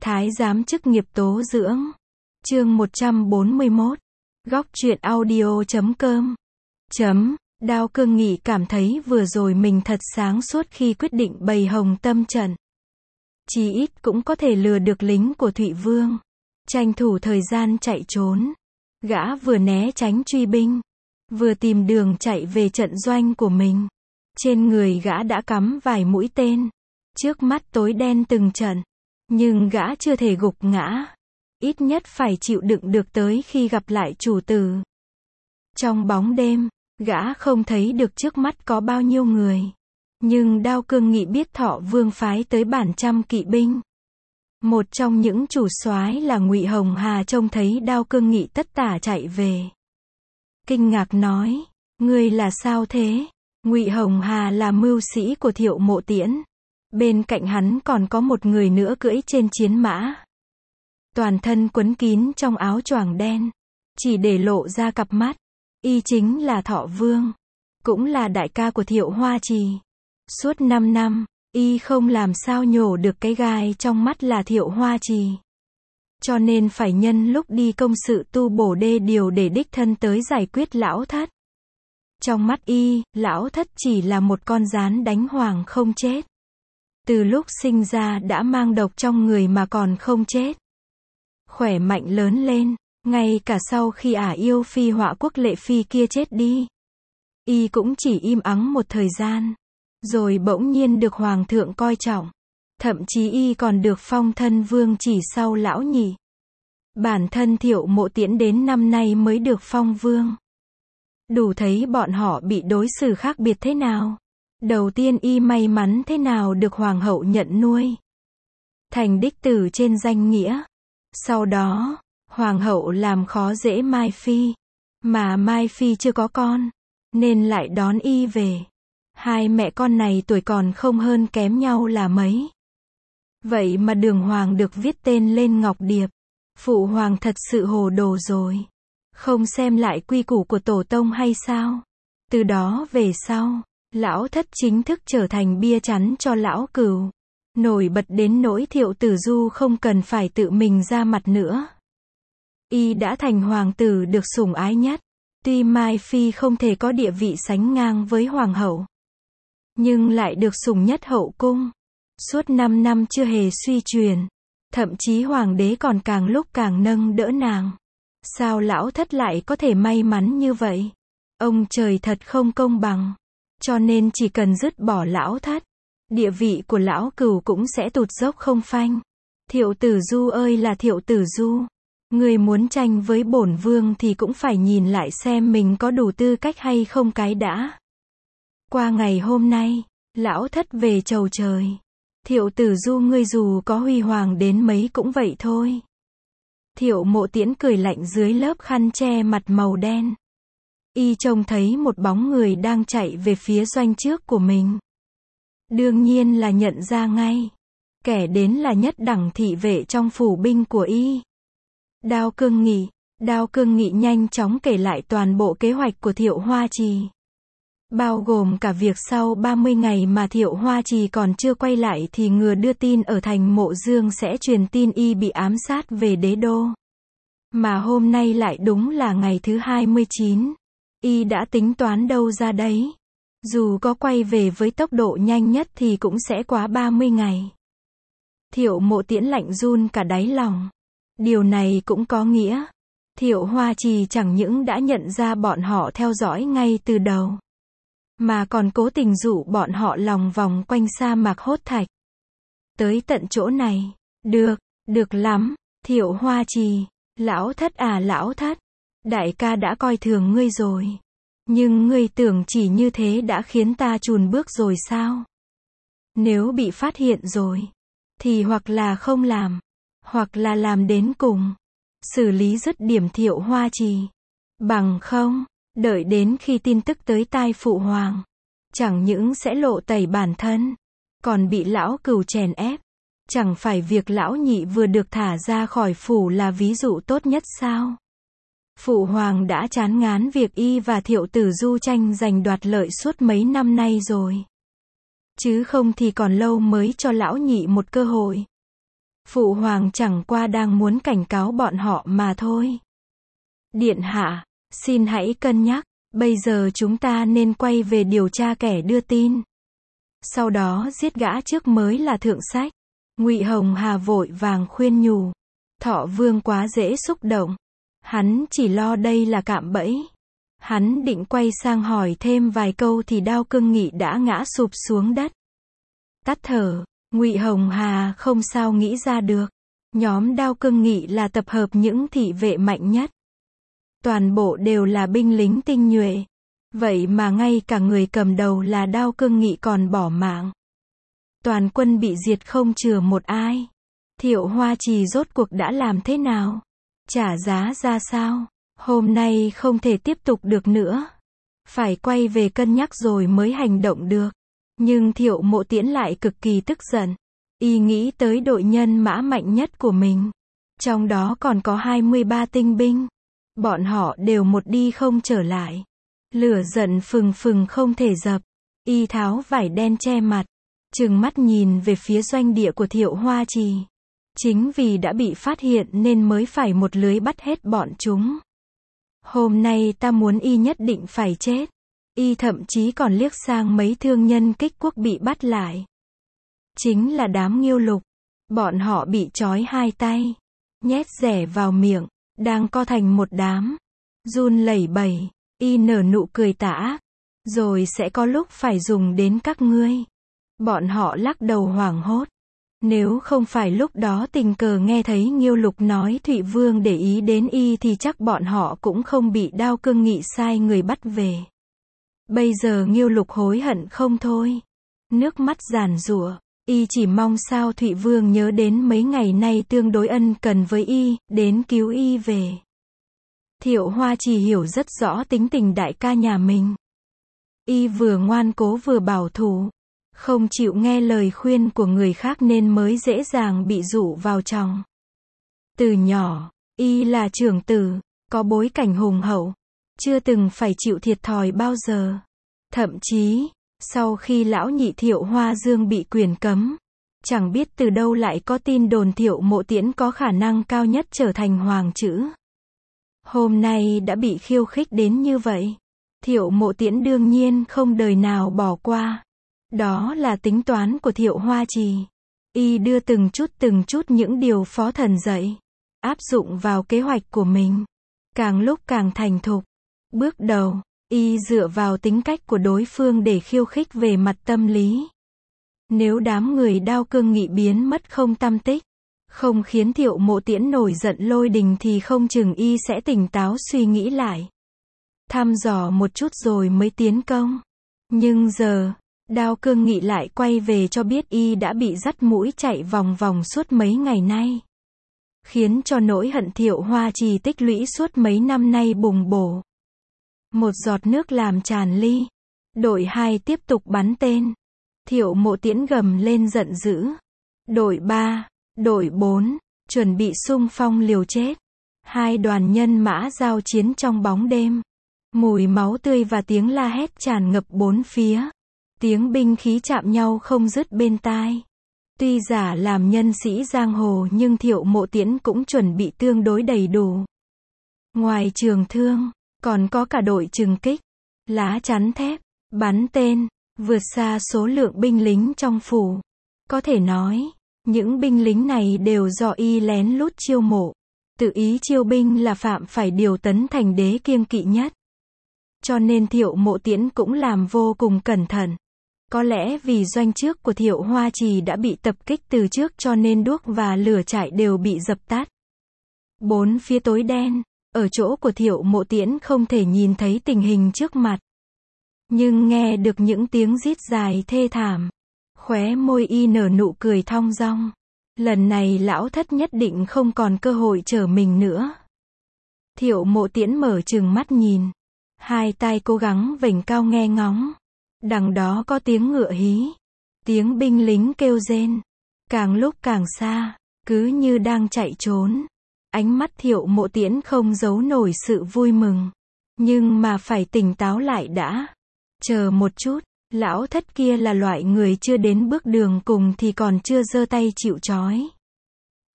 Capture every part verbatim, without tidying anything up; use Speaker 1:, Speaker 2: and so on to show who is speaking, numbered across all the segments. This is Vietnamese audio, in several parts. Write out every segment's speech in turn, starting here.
Speaker 1: Thái giám chức nghiệp tố dưỡng. Chương một trăm bốn mươi mốt. Góc truyện audio chấm com. Chấm. Đao Cương Nghị cảm thấy vừa rồi mình thật sáng suốt khi quyết định bày Hồng Tâm trận. Chí ít cũng có thể lừa được lính của Thụy Vương. Tranh thủ thời gian chạy trốn. Gã vừa né tránh truy binh, vừa tìm đường chạy về trận doanh của mình. Trên người gã đã cắm vài mũi tên. Trước mắt tối đen từng trận. Nhưng gã chưa thể gục ngã. Ít nhất phải chịu đựng được tới khi gặp lại chủ tử. Trong bóng đêm, gã không thấy được trước mắt có bao nhiêu người. Nhưng Đao Cương Nghị biết Thọ Vương phái tới bản trăm kỵ binh. Một trong những chủ soái là Ngụy Hồng Hà trông thấy Đao Cương Nghị tất tả chạy về. Kinh ngạc nói, ngươi là sao thế? Ngụy Hồng Hà là mưu sĩ của Thiệu Mộ Tiễn. Bên cạnh hắn còn có một người nữa cưỡi trên chiến mã. Toàn thân quấn kín trong áo choàng đen, chỉ để lộ ra cặp mắt. Y chính là Thọ Vương, cũng là đại ca của Thiệu Hoa Trì. Suốt năm năm, y không làm sao nhổ được cái gai trong mắt là Thiệu Hoa Trì. Cho nên phải nhân lúc đi công sự tu bổ đê điều để đích thân tới giải quyết lão thất. Trong mắt y, lão thất chỉ là một con gián đánh hoàng không chết. Từ lúc sinh ra đã mang độc trong người mà còn không chết. Khỏe mạnh lớn lên, ngay cả sau khi ả yêu phi Họa Quốc Lệ Phi kia chết đi. Y cũng chỉ im ắng một thời gian. Rồi bỗng nhiên được hoàng thượng coi trọng. Thậm chí y còn được phong thân vương chỉ sau lão nhị. Bản thân Thiệu Mộ Tiễn đến năm nay mới được phong vương. Đủ thấy bọn họ bị đối xử khác biệt thế nào. Đầu tiên y may mắn thế nào được hoàng hậu nhận nuôi. Thành đích tử trên danh nghĩa. Sau đó, hoàng hậu làm khó dễ Mai Phi. Mà Mai Phi chưa có con, nên lại đón y về. Hai mẹ con này tuổi còn không hơn kém nhau là mấy. Vậy mà đường hoàng được viết tên lên ngọc điệp. Phụ hoàng thật sự hồ đồ rồi. Không xem lại quy củ của tổ tông hay sao? Từ đó về sau, lão thất chính thức trở thành bia chắn cho lão cửu. Nổi bật đến nỗi Thiệu Tử Du không cần phải tự mình ra mặt nữa. Y đã thành hoàng tử được sủng ái nhất. Tuy Mai Phi không thể có địa vị sánh ngang với hoàng hậu, nhưng lại được sủng nhất hậu cung. Suốt năm năm chưa hề suy truyền. Thậm chí hoàng đế còn càng lúc càng nâng đỡ nàng. Sao lão thất lại có thể may mắn như vậy? Ông trời thật không công bằng. Cho nên chỉ cần dứt bỏ lão thất, địa vị của lão cửu cũng sẽ tụt dốc không phanh. Thiệu Tử Du ơi là Thiệu Tử Du, người muốn tranh với bổn vương thì cũng phải nhìn lại xem mình có đủ tư cách hay không cái đã. Qua ngày hôm nay, lão thất về chầu trời. Thiệu Tử Du ngươi dù có huy hoàng đến mấy cũng vậy thôi. Thiệu Mộ Tiễn cười lạnh dưới lớp khăn che mặt màu đen. Y trông thấy một bóng người đang chạy về phía doanh trước của mình. Đương nhiên là nhận ra ngay. Kẻ đến là nhất đẳng thị vệ trong phủ binh của y. Đao Cương Nghị. Đao Cương Nghị nhanh chóng kể lại toàn bộ kế hoạch của Thiệu Hoa Trì. Bao gồm cả việc sau ba mươi ngày mà Thiệu Hoa Trì còn chưa quay lại thì ngừa đưa tin ở thành Mộ Dương sẽ truyền tin y bị ám sát về đế đô. Mà hôm nay lại đúng là ngày thứ hai mươi chín. Y đã tính toán đâu ra đấy. Dù có quay về với tốc độ nhanh nhất thì cũng sẽ quá ba mươi ngày. Thiệu Mộ Tiễn lạnh run cả đáy lòng. Điều này cũng có nghĩa. Thiệu Hoa Trì chẳng những đã nhận ra bọn họ theo dõi ngay từ đầu, mà còn cố tình dụ bọn họ lòng vòng quanh sa mạc Hốt Thạch. Tới tận chỗ này. Được, được lắm. Thiệu Hoa Trì. Lão thất à lão thất. Đại ca đã coi thường ngươi rồi. Nhưng ngươi tưởng chỉ như thế đã khiến ta chùn bước rồi sao? Nếu bị phát hiện rồi, thì hoặc là không làm, hoặc là làm đến cùng. Xử lý dứt điểm Thiệu Hoa Trì. Bằng không, đợi đến khi tin tức tới tai phụ hoàng, chẳng những sẽ lộ tẩy bản thân, còn bị lão cửu chèn ép. Chẳng phải việc lão nhị vừa được thả ra khỏi phủ là ví dụ tốt nhất sao? Phụ hoàng đã chán ngán việc y và Thiệu Tử Du tranh giành đoạt lợi suốt mấy năm nay rồi. Chứ không thì còn lâu mới cho lão nhị một cơ hội. Phụ hoàng chẳng qua đang muốn cảnh cáo bọn họ mà thôi. Điện hạ, xin hãy cân nhắc, bây giờ chúng ta nên quay về điều tra kẻ đưa tin. Sau đó giết gã trước mới là thượng sách. Ngụy Hồng Hà vội vàng khuyên nhủ. Thọ Vương quá dễ xúc động. Hắn chỉ lo đây là cạm bẫy. Hắn định quay sang hỏi thêm vài câu thì Đao Cương Nghị đã ngã sụp xuống đất. Tắt thở, Ngụy Hồng Hà không sao nghĩ ra được. Nhóm Đao Cương Nghị là tập hợp những thị vệ mạnh nhất. Toàn bộ đều là binh lính tinh nhuệ. Vậy mà ngay cả người cầm đầu là Đao Cương Nghị còn bỏ mạng. Toàn quân bị diệt không chừa một ai. Thiệu Hoa Trì rốt cuộc đã làm thế nào? Trả giá ra sao? Hôm nay không thể tiếp tục được nữa. Phải quay về cân nhắc rồi mới hành động được. Nhưng Thiệu Mộ Tiễn lại cực kỳ tức giận. Y nghĩ tới đội nhân mã mạnh nhất của mình. Trong đó còn có hai mươi ba tinh binh. Bọn họ đều một đi không trở lại. Lửa giận phừng phừng không thể dập. Y tháo vải đen che mặt. Trừng mắt nhìn về phía doanh địa của Thiệu Hoa Trì. Chính vì đã bị phát hiện nên mới phải một lưới bắt hết bọn chúng. Hôm nay ta muốn y nhất định phải chết. Y thậm chí còn liếc sang mấy thương nhân Kích Quốc bị bắt lại. Chính là đám Nghiêu Lục. Bọn họ bị trói hai tay. Nhét rẻ vào miệng. Đang co thành một đám. Run lẩy bẩy. Y nở nụ cười tà ác. Rồi sẽ có lúc phải dùng đến các ngươi. Bọn họ lắc đầu hoảng hốt. Nếu không phải lúc đó tình cờ nghe thấy Nghiêu Lục nói Thụy Vương để ý đến y thì chắc bọn họ cũng không bị Đao Cương Nghị sai người bắt về. Bây giờ Nghiêu Lục hối hận không thôi. Nước mắt giàn giụa. Y chỉ mong sao Thụy Vương nhớ đến mấy ngày nay tương đối ân cần với y, đến cứu y về. Thiệu Hoa Trì hiểu rất rõ tính tình đại ca nhà mình. Y vừa ngoan cố vừa bảo thủ. Không chịu nghe lời khuyên của người khác nên mới dễ dàng bị dụ vào trong. Từ nhỏ, y là trưởng tử, có bối cảnh hùng hậu, chưa từng phải chịu thiệt thòi bao giờ. Thậm chí, sau khi lão nhị Thiệu Hoa Dương bị quyền cấm, chẳng biết từ đâu lại có tin đồn Thiệu Mộ Tiễn có khả năng cao nhất trở thành hoàng chữ. Hôm nay đã bị khiêu khích đến như vậy. Thiệu Mộ Tiễn đương nhiên không đời nào bỏ qua. Đó là tính toán của Thiệu Hoa Trì. Y đưa từng chút từng chút những điều phó thần dạy, áp dụng vào kế hoạch của mình. Càng lúc càng thành thục. Bước đầu, y dựa vào tính cách của đối phương để khiêu khích về mặt tâm lý. Nếu đám người Đao Cương Nghị biến mất không tăm tích, không khiến Thiệu Mộ Tiễn nổi giận lôi đình thì không chừng y sẽ tỉnh táo suy nghĩ lại. Thăm dò một chút rồi mới tiến công. Nhưng giờ, Đao Cương Nghị lại quay về cho biết y đã bị dắt mũi chạy vòng vòng suốt mấy ngày nay. Khiến cho nỗi hận Thiệu Hoa Trì tích lũy suốt mấy năm nay bùng bổ. Một giọt nước làm tràn ly. Đội hai tiếp tục bắn tên. Thiệu Mộ Tiễn gầm lên giận dữ. Đội ba, đội bốn, chuẩn bị xung phong liều chết. Hai đoàn nhân mã giao chiến trong bóng đêm. Mùi máu tươi và tiếng la hét tràn ngập bốn phía. Tiếng binh khí chạm nhau không dứt bên tai. Tuy giả làm nhân sĩ giang hồ nhưng Thiệu Mộ Tiễn cũng chuẩn bị tương đối đầy đủ. Ngoài trường thương, còn có cả đội trừng kích, lá chắn thép, bắn tên, vượt xa số lượng binh lính trong phủ. Có thể nói, những binh lính này đều do y lén lút chiêu mộ. Tự ý chiêu binh là phạm phải điều Tấn Thành Đế kiêng kỵ nhất. Cho nên Thiệu Mộ Tiễn cũng làm vô cùng cẩn thận. Có lẽ vì doanh trước của Thiệu Hoa Trì đã bị tập kích từ trước cho nên đuốc và lửa trại đều bị dập tắt. Bốn phía tối đen, ở chỗ của Thiệu Mộ Tiễn không thể nhìn thấy tình hình trước mặt. Nhưng nghe được những tiếng rít dài thê thảm. Khóe môi y nở nụ cười thong dong. Lần này lão thất nhất định không còn cơ hội trở mình nữa. Thiệu Mộ Tiễn mở trừng mắt nhìn. Hai tai cố gắng vểnh cao nghe ngóng. Đằng đó có tiếng ngựa hí. Tiếng binh lính kêu rên. Càng lúc càng xa. Cứ như đang chạy trốn. Ánh mắt Thiệu Mộ Tiễn không giấu nổi sự vui mừng. Nhưng mà phải tỉnh táo lại đã. Chờ một chút. Lão thất kia là loại người chưa đến bước đường cùng thì còn chưa giơ tay chịu trói.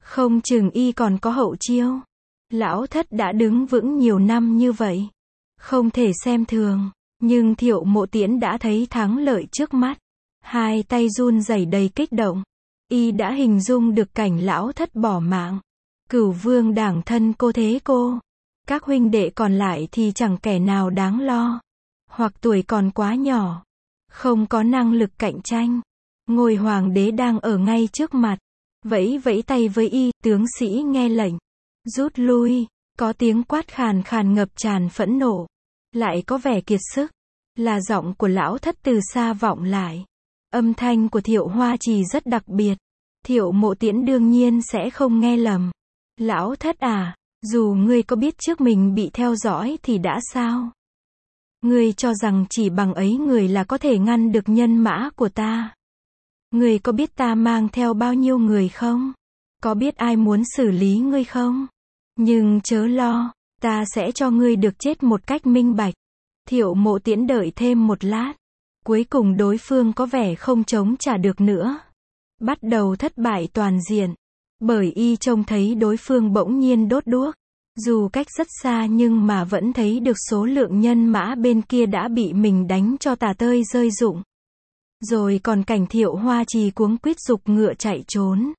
Speaker 1: Không chừng y còn có hậu chiêu. Lão thất đã đứng vững nhiều năm như vậy. Không thể xem thường. Nhưng Thiệu Mộ Tiễn đã thấy thắng lợi trước mắt. Hai tay run rẩy đầy kích động. Y đã hình dung được cảnh lão thất bỏ mạng. Cửu vương đảng thân cô thế cô. Các huynh đệ còn lại thì chẳng kẻ nào đáng lo. Hoặc tuổi còn quá nhỏ. Không có năng lực cạnh tranh. Ngôi hoàng đế đang ở ngay trước mặt. Vẫy vẫy tay với y, tướng sĩ nghe lệnh. Rút lui, có tiếng quát khàn khàn ngập tràn phẫn nộ. Lại có vẻ kiệt sức. Là giọng của lão thất từ xa vọng lại. Âm thanh của Thiệu Hoa Trì rất đặc biệt. Thiệu Mộ Tiễn đương nhiên sẽ không nghe lầm. Lão thất à, dù ngươi có biết trước mình bị theo dõi thì đã sao? Ngươi cho rằng chỉ bằng ấy người là có thể ngăn được nhân mã của ta. Ngươi có biết ta mang theo bao nhiêu người không? Có biết ai muốn xử lý ngươi không? Nhưng chớ lo, ta sẽ cho ngươi được chết một cách minh bạch. Thiệu Mộ Tiễn đợi thêm một lát. Cuối cùng đối phương có vẻ không chống trả được nữa. Bắt đầu thất bại toàn diện. Bởi y trông thấy đối phương bỗng nhiên đốt đuốc. Dù cách rất xa nhưng mà vẫn thấy được số lượng nhân mã bên kia đã bị mình đánh cho tả tơi rơi rụng. Rồi còn cảnh Thiệu Hoa Trì cuống quýt giục ngựa chạy trốn.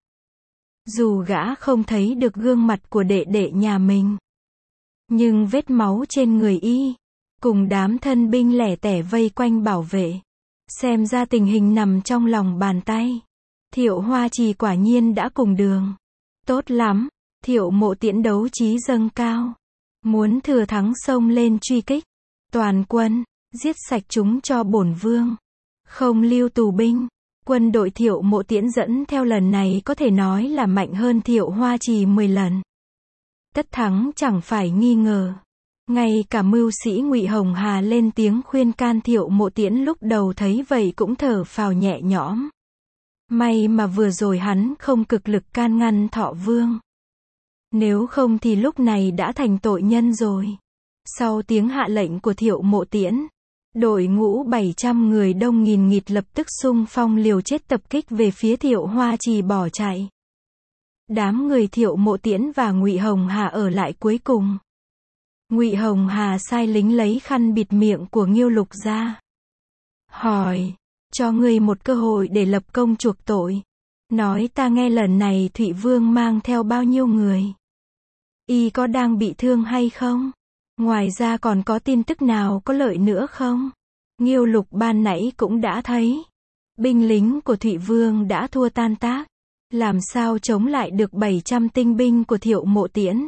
Speaker 1: Dù gã không thấy được gương mặt của đệ đệ nhà mình. Nhưng vết máu trên người y. Cùng đám thân binh lẻ tẻ vây quanh bảo vệ. Xem ra tình hình nằm trong lòng bàn tay. Thiệu Hoa Trì quả nhiên đã cùng đường. Tốt lắm. Thiệu Mộ Tiễn đấu trí dâng cao. Muốn thừa thắng xông lên truy kích. Toàn quân, giết sạch chúng cho bổn vương. Không lưu tù binh. Quân đội Thiệu Mộ Tiễn dẫn theo lần này có thể nói là mạnh hơn Thiệu Hoa Trì mười lần. Tất thắng chẳng phải nghi ngờ. Ngay cả mưu sĩ Ngụy Hồng Hà lên tiếng khuyên can Thiệu Mộ Tiễn lúc đầu thấy vậy cũng thở phào nhẹ nhõm. May mà vừa rồi hắn không cực lực can ngăn Thọ Vương. Nếu không thì lúc này đã thành tội nhân rồi. Sau tiếng hạ lệnh của Thiệu Mộ Tiễn, đội ngũ bảy trăm người đông nghìn nghịt lập tức xung phong liều chết tập kích về phía Thiệu Hoa Trì bỏ chạy. Đám người Thiệu Mộ Tiễn và Ngụy Hồng Hà ở lại cuối cùng. Ngụy Hồng Hà sai lính lấy khăn bịt miệng của Nghiêu Lục ra. Hỏi, cho ngươi một cơ hội để lập công chuộc tội. Nói ta nghe lần này Thụy Vương mang theo bao nhiêu người. Y có đang bị thương hay không? Ngoài ra còn có tin tức nào có lợi nữa không? Nghiêu Lục ban nãy cũng đã thấy. Binh lính của Thụy Vương đã thua tan tác. Làm sao chống lại được bảy trăm tinh binh của Thiệu Mộ Tiễn?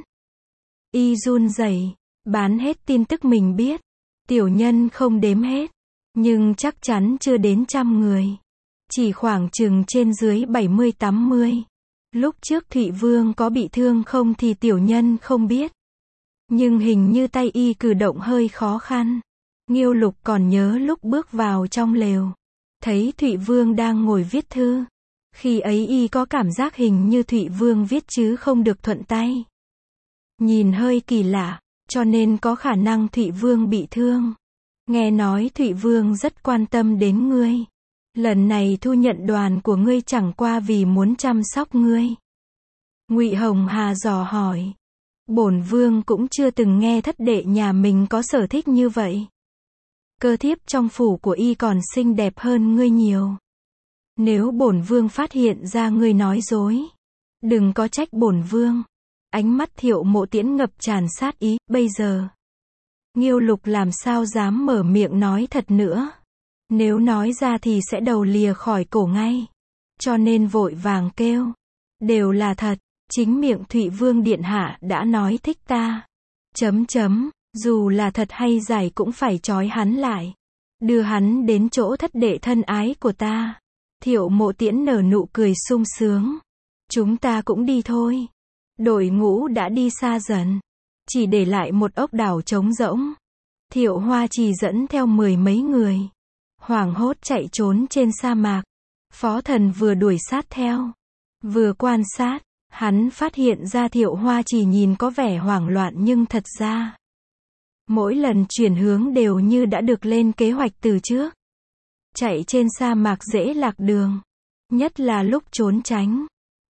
Speaker 1: Y run rẩy, bán hết tin tức mình biết. Tiểu nhân không đếm hết. Nhưng chắc chắn chưa đến trăm người. Chỉ khoảng chừng trên dưới bảy mươi tám mươi. Lúc trước Thụy Vương có bị thương không thì tiểu nhân không biết. Nhưng hình như tay y cử động hơi khó khăn. Nghiêu Lục còn nhớ lúc bước vào trong lều. Thấy Thụy Vương đang ngồi viết thư. Khi ấy y có cảm giác hình như Thụy Vương viết chứ không được thuận tay. Nhìn hơi kỳ lạ, cho nên có khả năng Thụy Vương bị thương. Nghe nói Thụy Vương rất quan tâm đến ngươi. Lần này thu nhận đoàn của ngươi chẳng qua vì muốn chăm sóc ngươi. Ngụy Hồng Hà dò hỏi. Bổn vương cũng chưa từng nghe thất đệ nhà mình có sở thích như vậy. Cơ thiếp trong phủ của y còn xinh đẹp hơn ngươi nhiều. Nếu bổn vương phát hiện ra ngươi nói dối, đừng có trách bổn vương. Ánh mắt Thiệu Mộ Tiễn ngập tràn sát ý, bây giờ. Nghiêu Lục làm sao dám mở miệng nói thật nữa. Nếu nói ra thì sẽ đầu lìa khỏi cổ ngay. Cho nên vội vàng kêu. Đều là thật, chính miệng Thụy Vương điện hạ đã nói thích ta. Chấm chấm, dù là thật hay giả cũng phải trói hắn lại. Đưa hắn đến chỗ thất đệ thân ái của ta. Thiệu Mộ Tiễn nở nụ cười sung sướng. Chúng ta cũng đi thôi. Đội ngũ đã đi xa dần. Chỉ để lại một ốc đảo trống rỗng. Thiệu Hoa Trì dẫn theo mười mấy người. Hoảng hốt chạy trốn trên sa mạc. Phó Thần vừa đuổi sát theo. Vừa quan sát, hắn phát hiện ra Thiệu Hoa Trì nhìn có vẻ hoảng loạn nhưng thật ra. Mỗi lần chuyển hướng đều như đã được lên kế hoạch từ trước. Chạy trên sa mạc dễ lạc đường. Nhất là lúc trốn tránh.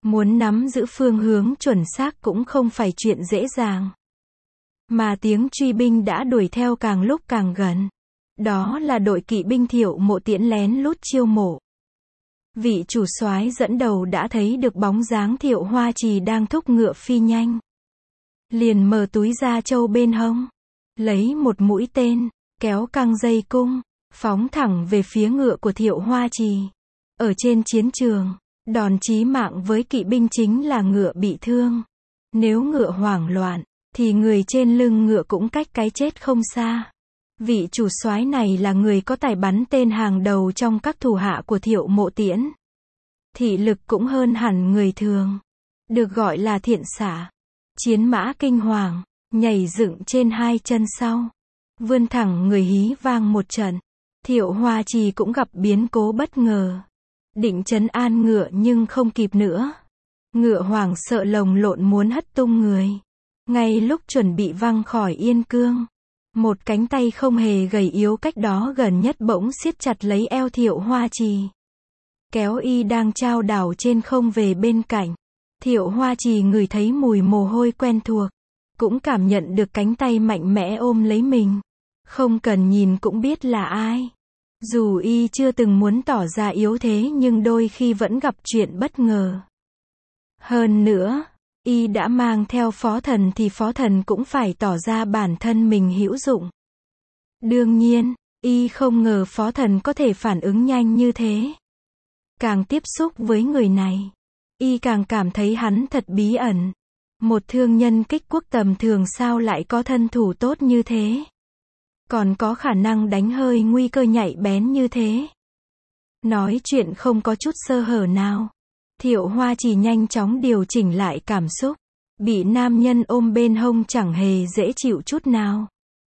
Speaker 1: Muốn nắm giữ phương hướng chuẩn xác cũng không phải chuyện dễ dàng. Mà tiếng truy binh đã đuổi theo càng lúc càng gần. Đó là đội kỵ binh Thiệu Mộ Tiễn lén lút chiêu mộ. Vị chủ soái dẫn đầu đã thấy được bóng dáng Thiệu Hoa Trì đang thúc ngựa phi nhanh. Liền mở túi da trâu bên hông, lấy một mũi tên, kéo căng dây cung, phóng thẳng về phía ngựa của Thiệu Hoa Trì. Ở trên chiến trường, đòn chí mạng với kỵ binh chính là ngựa bị thương. Nếu ngựa hoảng loạn, thì người trên lưng ngựa cũng cách cái chết không xa. Vị chủ soái này là người có tài bắn tên hàng đầu trong các thủ hạ của Thiệu Mộ Tiễn. Thị lực cũng hơn hẳn người thường. Được gọi là thiện xạ. Chiến mã kinh hoàng, nhảy dựng trên hai chân sau. Vươn thẳng người hí vang một trận. Thiệu Hoa Trì cũng gặp biến cố bất ngờ. Định trấn an ngựa nhưng không kịp nữa. Ngựa hoảng sợ lồng lộn muốn hất tung người. Ngay lúc chuẩn bị văng khỏi yên cương, một cánh tay không hề gầy yếu cách đó gần nhất bỗng siết chặt lấy eo Thiệu Hoa Trì. Kéo y đang chao đảo trên không về bên cạnh. Thiệu Hoa Trì ngửi thấy mùi mồ hôi quen thuộc. Cũng cảm nhận được cánh tay mạnh mẽ ôm lấy mình. Không cần nhìn cũng biết là ai. Dù y chưa từng muốn tỏ ra yếu thế nhưng đôi khi vẫn gặp chuyện bất ngờ. Hơn nữa, y đã mang theo phó thần thì phó thần cũng phải tỏ ra bản thân mình hữu dụng. Đương nhiên, y không ngờ phó thần có thể phản ứng nhanh như thế. Càng tiếp xúc với người này, y càng cảm thấy hắn thật bí ẩn. Một thương nhân kích quốc tầm thường sao lại có thân thủ tốt như thế? Còn có khả năng đánh hơi nguy cơ nhạy bén như thế? Nói chuyện không có chút sơ hở nào. Thiệu Hoa Trì nhanh chóng điều chỉnh lại cảm xúc. Bị nam nhân ôm bên hông chẳng hề dễ chịu chút nào.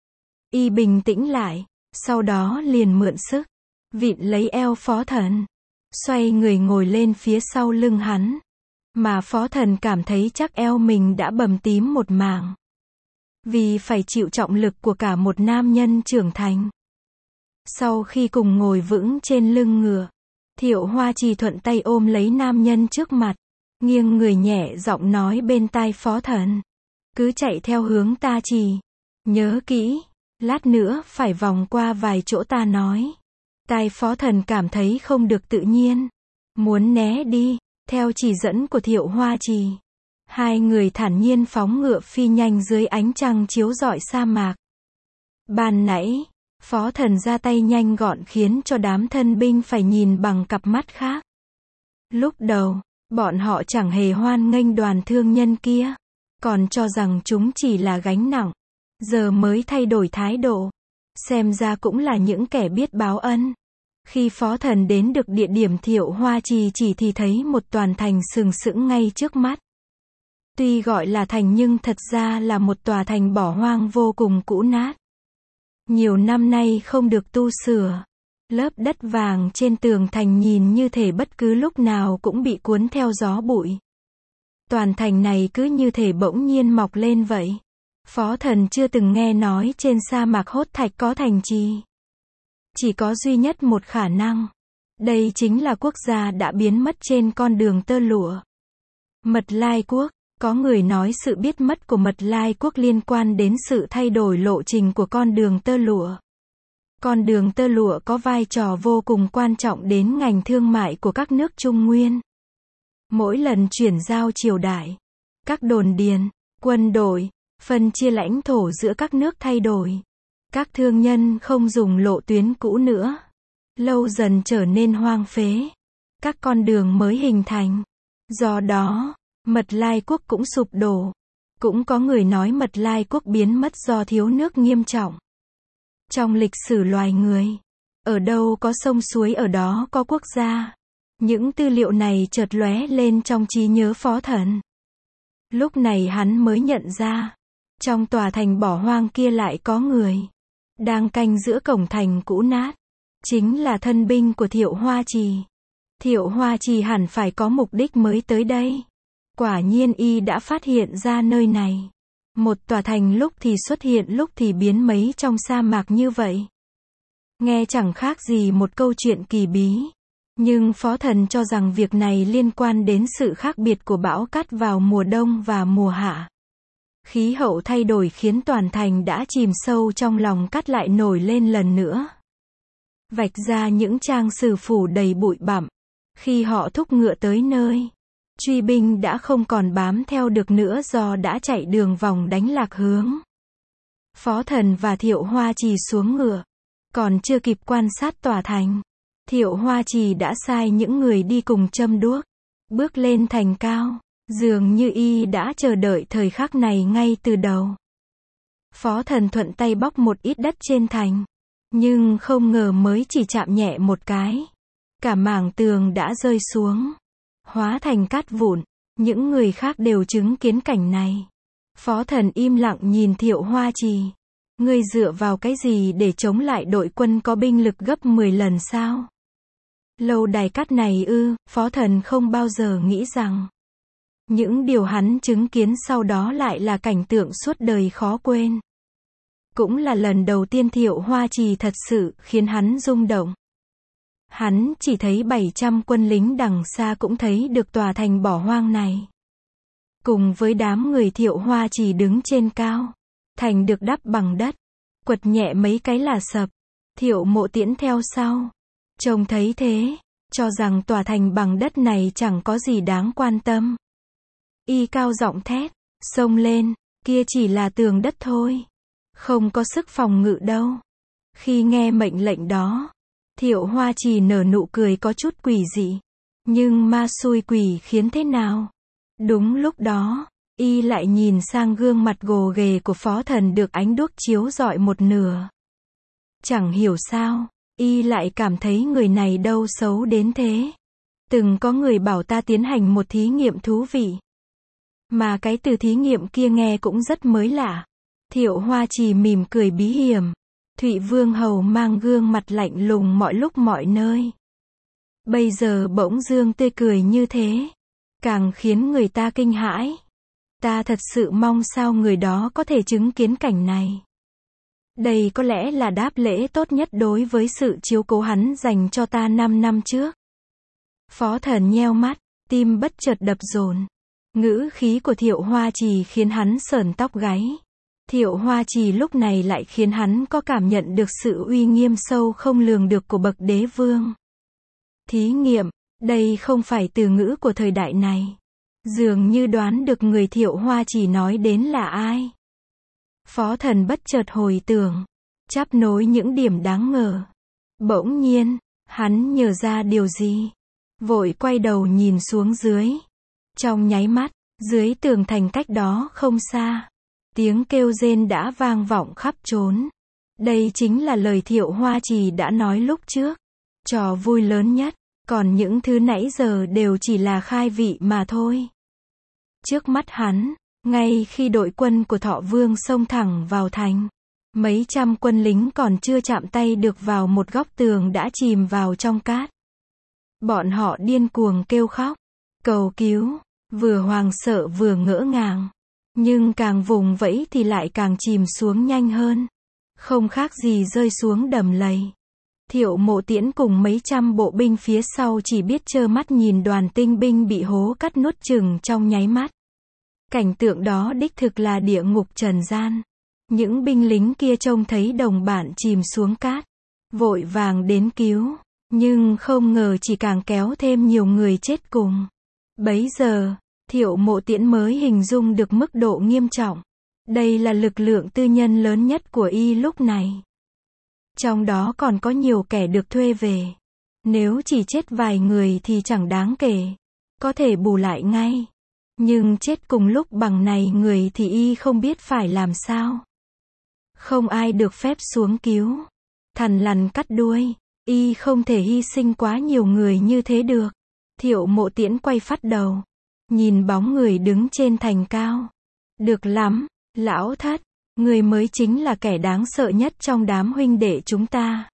Speaker 1: Y bình tĩnh lại, sau đó liền mượn sức, vịn lấy eo phó thần. Xoay người ngồi lên phía sau lưng hắn. Mà phó thần cảm thấy chắc eo mình đã bầm tím một mảng. Vì phải chịu trọng lực của cả một nam nhân trưởng thành. Sau khi cùng ngồi vững trên lưng ngựa, Thiệu Hoa Trì thuận tay ôm lấy nam nhân trước mặt, nghiêng người nhẹ giọng nói bên tai phó thần. Cứ chạy theo hướng ta Trì. Nhớ kỹ, lát nữa phải vòng qua vài chỗ ta nói. Tai phó thần cảm thấy không được tự nhiên. Muốn né đi, theo chỉ dẫn của Thiệu Hoa Trì. Hai người thản nhiên phóng ngựa phi nhanh dưới ánh trăng chiếu rọi sa mạc. Ban nãy, phó thần ra tay nhanh gọn khiến cho đám thân binh phải nhìn bằng cặp mắt khác. Lúc đầu, bọn họ chẳng hề hoan nghênh đoàn thương nhân kia, còn cho rằng chúng chỉ là gánh nặng. Giờ mới thay đổi thái độ. Xem ra cũng là những kẻ biết báo ân. Khi phó thần đến được địa điểm Thiệu Hoa Trì chỉ thì thấy một toàn thành sừng sững ngay trước mắt. Tuy gọi là thành nhưng thật ra là một tòa thành bỏ hoang vô cùng cũ nát. Nhiều năm nay không được tu sửa. Lớp đất vàng trên tường thành nhìn như thể bất cứ lúc nào cũng bị cuốn theo gió bụi. Toàn thành này cứ như thể bỗng nhiên mọc lên vậy. Phó thần chưa từng nghe nói trên sa mạc hốt thạch có thành trì. Chỉ có duy nhất một khả năng. Đây chính là quốc gia đã biến mất trên con đường tơ lụa. Mật Lai Quốc. Có người nói sự biết mất của Mật Lai Quốc liên quan đến sự thay đổi lộ trình của con đường tơ lụa. Con đường tơ lụa có vai trò vô cùng quan trọng đến ngành thương mại của các nước Trung Nguyên. Mỗi lần chuyển giao triều đại, các đồn điền, quân đội, phân chia lãnh thổ giữa các nước thay đổi. Các thương nhân không dùng lộ tuyến cũ nữa. Lâu dần trở nên hoang phế. Các con đường mới hình thành. Do đó, Mật Lai Quốc cũng sụp đổ. Cũng có người nói Mật Lai Quốc biến mất do thiếu nước nghiêm trọng. Trong lịch sử loài người, ở đâu có sông suối ở đó có quốc gia. Những tư liệu này chợt lóe lên trong trí nhớ phó thần. Lúc này hắn mới nhận ra, trong tòa thành bỏ hoang kia lại có người đang canh giữa cổng thành cũ nát. Chính là thân binh của Thiệu Hoa Trì. Thiệu Hoa Trì hẳn phải có mục đích mới tới đây. Quả nhiên y đã phát hiện ra nơi này. Một tòa thành lúc thì xuất hiện lúc thì biến mấy trong sa mạc như vậy. Nghe chẳng khác gì một câu chuyện kỳ bí. Nhưng Phó Thần cho rằng việc này liên quan đến sự khác biệt của bão cát vào mùa đông và mùa hạ. Khí hậu thay đổi khiến toàn thành đã chìm sâu trong lòng cát lại nổi lên lần nữa. Vạch ra những trang sử phủ đầy bụi bặm. Khi họ thúc ngựa tới nơi, truy binh đã không còn bám theo được nữa do đã chạy đường vòng đánh lạc hướng. Phó Thần và Thiệu Hoa Trì xuống ngựa. Còn chưa kịp quan sát tòa thành, Thiệu Hoa Trì đã sai những người đi cùng châm đuốc, bước lên thành cao. Dường như y đã chờ đợi thời khắc này ngay từ đầu. Phó Thần thuận tay bóc một ít đất trên thành. Nhưng không ngờ mới chỉ chạm nhẹ một cái, cả mảng tường đã rơi xuống, hóa thành cát vụn. Những người khác đều chứng kiến cảnh này. Phó Thần im lặng nhìn Thiệu Hoa Trì. Ngươi dựa vào cái gì để chống lại đội quân có binh lực gấp mười lần sao? Lâu đài cát này ư? Phó Thần không bao giờ nghĩ rằng những điều hắn chứng kiến sau đó lại là cảnh tượng suốt đời khó quên. Cũng là lần đầu tiên Thiệu Hoa Trì thật sự khiến hắn rung động. Hắn chỉ thấy bảy trăm quân lính đằng xa cũng thấy được tòa thành bỏ hoang này. Cùng với đám người Thiệu Hoa Trì đứng trên cao. Thành được đắp bằng đất. Quật nhẹ mấy cái là sập. Thiệu Mộ Tiễn theo sau. Trông thấy thế, cho rằng tòa thành bằng đất này chẳng có gì đáng quan tâm. Y cao giọng thét, xông lên, kia chỉ là tường đất thôi. Không có sức phòng ngự đâu. Khi nghe mệnh lệnh đó, Thiệu Hoa Trì nở nụ cười có chút quỷ dị. Nhưng ma xui quỷ khiến thế nào? Đúng lúc đó, y lại nhìn sang gương mặt gồ ghề của Phó Thần được ánh đuốc chiếu rọi một nửa. Chẳng hiểu sao, y lại cảm thấy người này đâu xấu đến thế. Từng có người bảo ta tiến hành một thí nghiệm thú vị. Mà cái từ thí nghiệm kia nghe cũng rất mới lạ. Thiệu Hoa Trì mỉm cười bí hiểm. Thụy Vương Hầu mang gương mặt lạnh lùng mọi lúc mọi nơi. Bây giờ bỗng dương tươi cười như thế, càng khiến người ta kinh hãi. Ta thật sự mong sao người đó có thể chứng kiến cảnh này. Đây có lẽ là đáp lễ tốt nhất đối với sự chiếu cố hắn dành cho ta năm năm trước. Phó Thần nheo mắt, tim bất chợt đập dồn. Ngữ khí của Thiệu Hoa Trì khiến hắn sởn tóc gáy. Thiệu Hoa Trì lúc này lại khiến hắn có cảm nhận được sự uy nghiêm sâu không lường được của bậc đế vương. Thí nghiệm, đây không phải từ ngữ của thời đại này. Dường như đoán được người Thiệu Hoa Trì nói đến là ai. Phó Thần bất chợt hồi tưởng, chắp nối những điểm đáng ngờ. Bỗng nhiên, hắn nhớ ra điều gì. Vội quay đầu nhìn xuống dưới. Trong nháy mắt, dưới tường thành cách đó không xa, tiếng kêu rên đã vang vọng khắp trốn. Đây chính là lời Thiệu Hoa Trì đã nói lúc trước. Trò vui lớn nhất, còn những thứ nãy giờ đều chỉ là khai vị mà thôi. Trước mắt hắn, ngay khi đội quân của Thọ Vương xông thẳng vào thành, mấy trăm quân lính còn chưa chạm tay được vào một góc tường đã chìm vào trong cát. Bọn họ điên cuồng kêu khóc, cầu cứu, vừa hoảng sợ vừa ngỡ ngàng. Nhưng càng vùng vẫy thì lại càng chìm xuống nhanh hơn. Không khác gì rơi xuống đầm lầy. Thiệu Mộ Tiễn cùng mấy trăm bộ binh phía sau chỉ biết trơ mắt nhìn đoàn tinh binh bị hố cắt nuốt chửng trong nháy mắt. Cảnh tượng đó đích thực là địa ngục trần gian. Những binh lính kia trông thấy đồng bạn chìm xuống cát, vội vàng đến cứu, nhưng không ngờ chỉ càng kéo thêm nhiều người chết cùng. Bấy giờ, Thiệu Mộ Tiễn mới hình dung được mức độ nghiêm trọng. Đây là lực lượng tư nhân lớn nhất của y lúc này. Trong đó còn có nhiều kẻ được thuê về. Nếu chỉ chết vài người thì chẳng đáng kể, có thể bù lại ngay. Nhưng chết cùng lúc bằng này người thì y không biết phải làm sao. Không ai được phép xuống cứu. Thằn lằn cắt đuôi, y không thể hy sinh quá nhiều người như thế được. Thiệu Mộ Tiễn quay phắt đầu, nhìn bóng người đứng trên thành cao. Được lắm, lão thất, người mới chính là kẻ đáng sợ nhất trong đám huynh đệ chúng ta.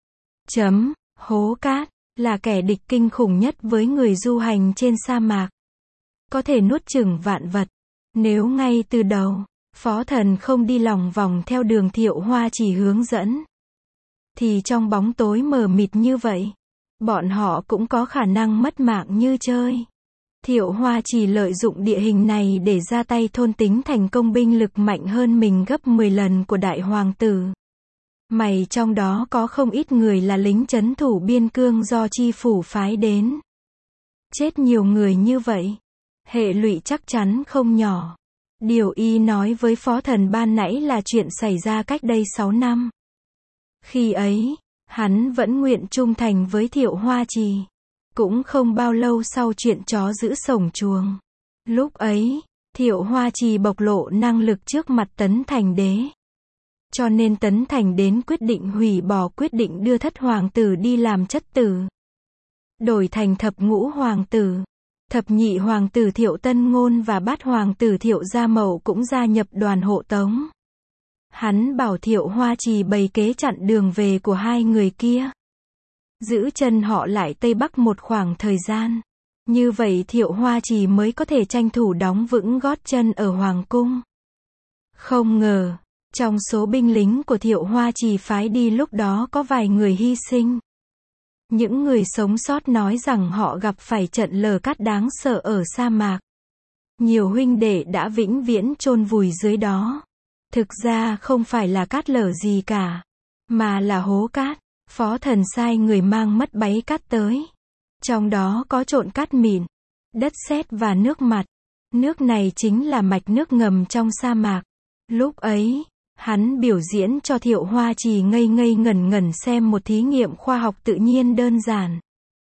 Speaker 1: Chấm, hố cát, là kẻ địch kinh khủng nhất với người du hành trên sa mạc. Có thể nuốt chửng vạn vật. Nếu ngay từ đầu, Phó Thần không đi lòng vòng theo đường Thiệu Hoa Trì hướng dẫn, thì trong bóng tối mờ mịt như vậy, bọn họ cũng có khả năng mất mạng như chơi. Thiệu Hoa Trì lợi dụng địa hình này để ra tay thôn tính thành công binh lực mạnh hơn mình gấp mười lần của đại hoàng tử. Mày trong đó có không ít người là lính trấn thủ biên cương do chi phủ phái đến. Chết nhiều người như vậy, hệ lụy chắc chắn không nhỏ. Điều y nói với phó thần ban nãy là chuyện xảy ra cách đây sáu năm. Khi ấy, hắn vẫn nguyện trung thành với Thiệu Hoa Trì. Cũng không bao lâu sau chuyện chó giữ sổng chuồng. Lúc ấy, Thiệu Hoa Trì bộc lộ năng lực trước mặt Tấn Thành Đế. Cho nên Tấn Thành đến quyết định hủy bỏ quyết định đưa thất hoàng tử đi làm chất tử. Đổi thành thập ngũ hoàng tử. Thập nhị hoàng tử Thiệu Tân Ngôn và bát hoàng tử Thiệu Gia Mậu cũng gia nhập đoàn hộ tống. Hắn bảo Thiệu Hoa Trì bày kế chặn đường về của hai người kia. Giữ chân họ lại Tây Bắc một khoảng thời gian. Như vậy Thiệu Hoa Trì mới có thể tranh thủ đóng vững gót chân ở Hoàng Cung. Không ngờ, trong số binh lính của Thiệu Hoa Trì phái đi lúc đó có vài người hy sinh. Những người sống sót nói rằng họ gặp phải trận lở cát đáng sợ ở sa mạc. Nhiều huynh đệ đã vĩnh viễn chôn vùi dưới đó. Thực ra không phải là cát lở gì cả, mà là hố cát. Phó thần sai người mang mất báy cát tới. Trong đó có trộn cát mịn, đất sét và nước mặt. Nước này chính là mạch nước ngầm trong sa mạc. Lúc ấy, hắn biểu diễn cho Thiệu Hoa Trì ngây ngây ngẩn ngẩn xem một thí nghiệm khoa học tự nhiên đơn giản.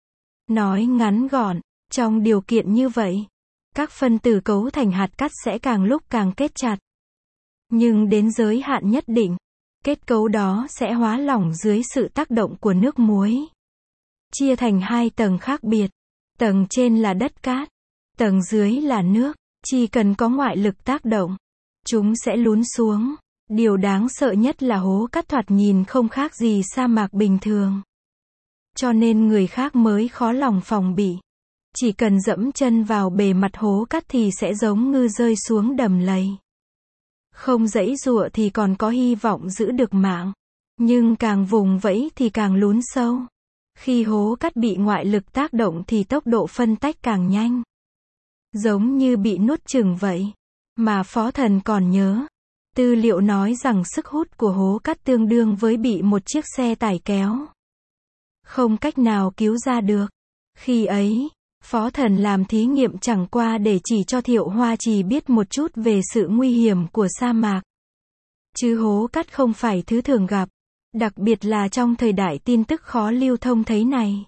Speaker 1: Nói ngắn gọn, trong điều kiện như vậy, các phân tử cấu thành hạt cát sẽ càng lúc càng kết chặt. Nhưng đến giới hạn nhất định, kết cấu đó sẽ hóa lỏng dưới sự tác động của nước muối. Chia thành hai tầng khác biệt. Tầng trên là đất cát, tầng dưới là nước. Chỉ cần có ngoại lực tác động, chúng sẽ lún xuống. Điều đáng sợ nhất là hố cát thoạt nhìn không khác gì sa mạc bình thường. Cho nên người khác mới khó lòng phòng bị. Chỉ cần dẫm chân vào bề mặt hố cát thì sẽ giống ngư rơi xuống đầm lầy. Không giãy giụa thì còn có hy vọng giữ được mạng. Nhưng càng vùng vẫy thì càng lún sâu. Khi hố cát bị ngoại lực tác động thì tốc độ phân tách càng nhanh. Giống như bị nuốt chửng vậy. Mà phó thần còn nhớ. Tư liệu nói rằng sức hút của hố cát tương đương với bị một chiếc xe tải kéo. Không cách nào cứu ra được. Khi ấy, phó thần làm thí nghiệm chẳng qua để chỉ cho Thiệu Hoa Trì biết một chút về sự nguy hiểm của sa mạc. Chứ hố cát không phải thứ thường gặp. Đặc biệt là trong thời đại tin tức khó lưu thông thế này.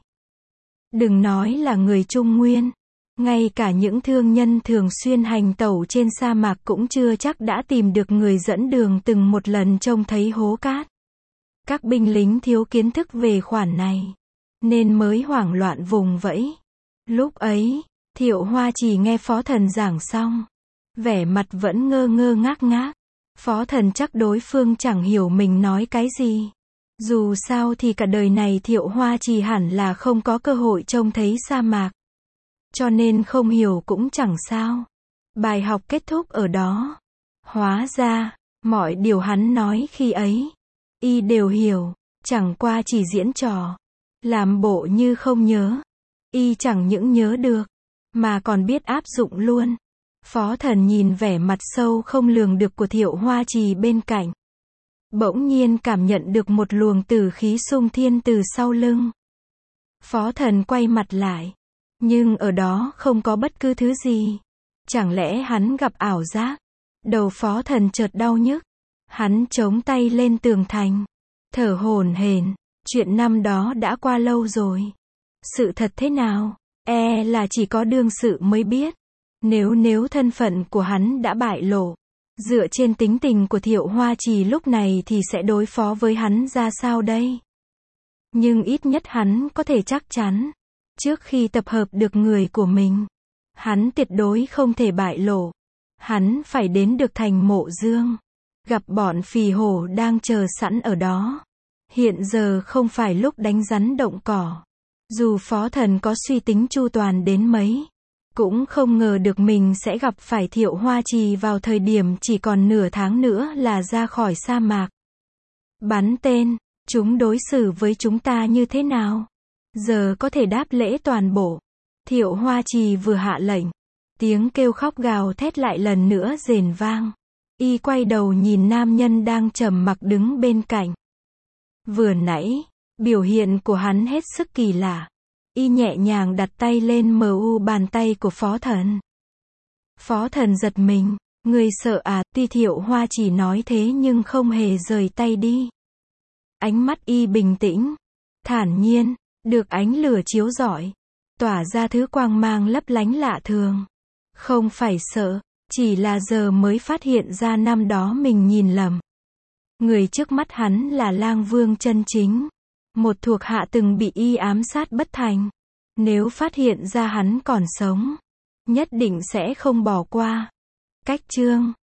Speaker 1: Đừng nói là người Trung Nguyên. Ngay cả những thương nhân thường xuyên hành tẩu trên sa mạc cũng chưa chắc đã tìm được người dẫn đường từng một lần trông thấy hố cát. Các binh lính thiếu kiến thức về khoản này, nên mới hoảng loạn vùng vẫy. Lúc ấy, Thiệu Hoa Trì nghe phó thần giảng xong. Vẻ mặt vẫn ngơ ngơ ngác ngác. Phó thần chắc đối phương chẳng hiểu mình nói cái gì. Dù sao thì cả đời này Thiệu Hoa Trì hẳn là không có cơ hội trông thấy sa mạc. Cho nên không hiểu cũng chẳng sao. Bài học kết thúc ở đó. Hóa ra, mọi điều hắn nói khi ấy, y đều hiểu, chẳng qua chỉ diễn trò. Làm bộ như không nhớ. Y chẳng những nhớ được, mà còn biết áp dụng luôn. Phó thần nhìn vẻ mặt sâu không lường được của Thiệu Hoa Trì bên cạnh. Bỗng nhiên cảm nhận được một luồng tử khí xung thiên từ sau lưng. Phó thần quay mặt lại. Nhưng ở đó không có bất cứ thứ gì. Chẳng lẽ hắn gặp ảo giác? Đầu phó thần chợt đau nhức. Hắn chống tay lên tường thành. Thở hổn hển. Chuyện năm đó đã qua lâu rồi. Sự thật thế nào? E là chỉ có đương sự mới biết. Nếu nếu thân phận của hắn đã bại lộ. Dựa trên tính tình của Thiệu Hoa Trì lúc này thì sẽ đối phó với hắn ra sao đây? Nhưng ít nhất hắn có thể chắc chắn. Trước khi tập hợp được người của mình, hắn tuyệt đối không thể bại lộ. Hắn phải đến được thành Mộ Dương. Gặp bọn phì hổ đang chờ sẵn ở đó. Hiện giờ không phải lúc đánh rắn động cỏ. Dù phó thần có suy tính chu toàn đến mấy, cũng không ngờ được mình sẽ gặp phải Thiệu Hoa Trì vào thời điểm chỉ còn nửa tháng nữa là ra khỏi sa mạc. Bắn tên, chúng đối xử với chúng ta như thế nào? giờ có thể đáp lễ toàn bộ. Thiệu Hoa Trì vừa hạ lệnh, tiếng kêu khóc gào thét lại lần nữa rền vang. Y quay đầu nhìn nam nhân đang trầm mặc đứng bên cạnh. Vừa nãy, biểu hiện của hắn hết sức kỳ lạ. Y nhẹ nhàng đặt tay lên mu bàn tay của Phó Thần. Phó Thần giật mình, người sợ à, tuy Thiệu Hoa chỉ nói thế nhưng không hề rời tay đi. Ánh mắt Y bình tĩnh, thản nhiên, được ánh lửa chiếu rọi, tỏa ra thứ quang mang lấp lánh lạ thường. Không phải sợ, chỉ là giờ mới phát hiện ra năm đó mình nhìn lầm. Người trước mắt hắn là Lang Vương chân chính. Một thuộc hạ từng bị Y ám sát bất thành. Nếu phát hiện ra hắn còn sống, nhất định sẽ không bỏ qua. Cách chương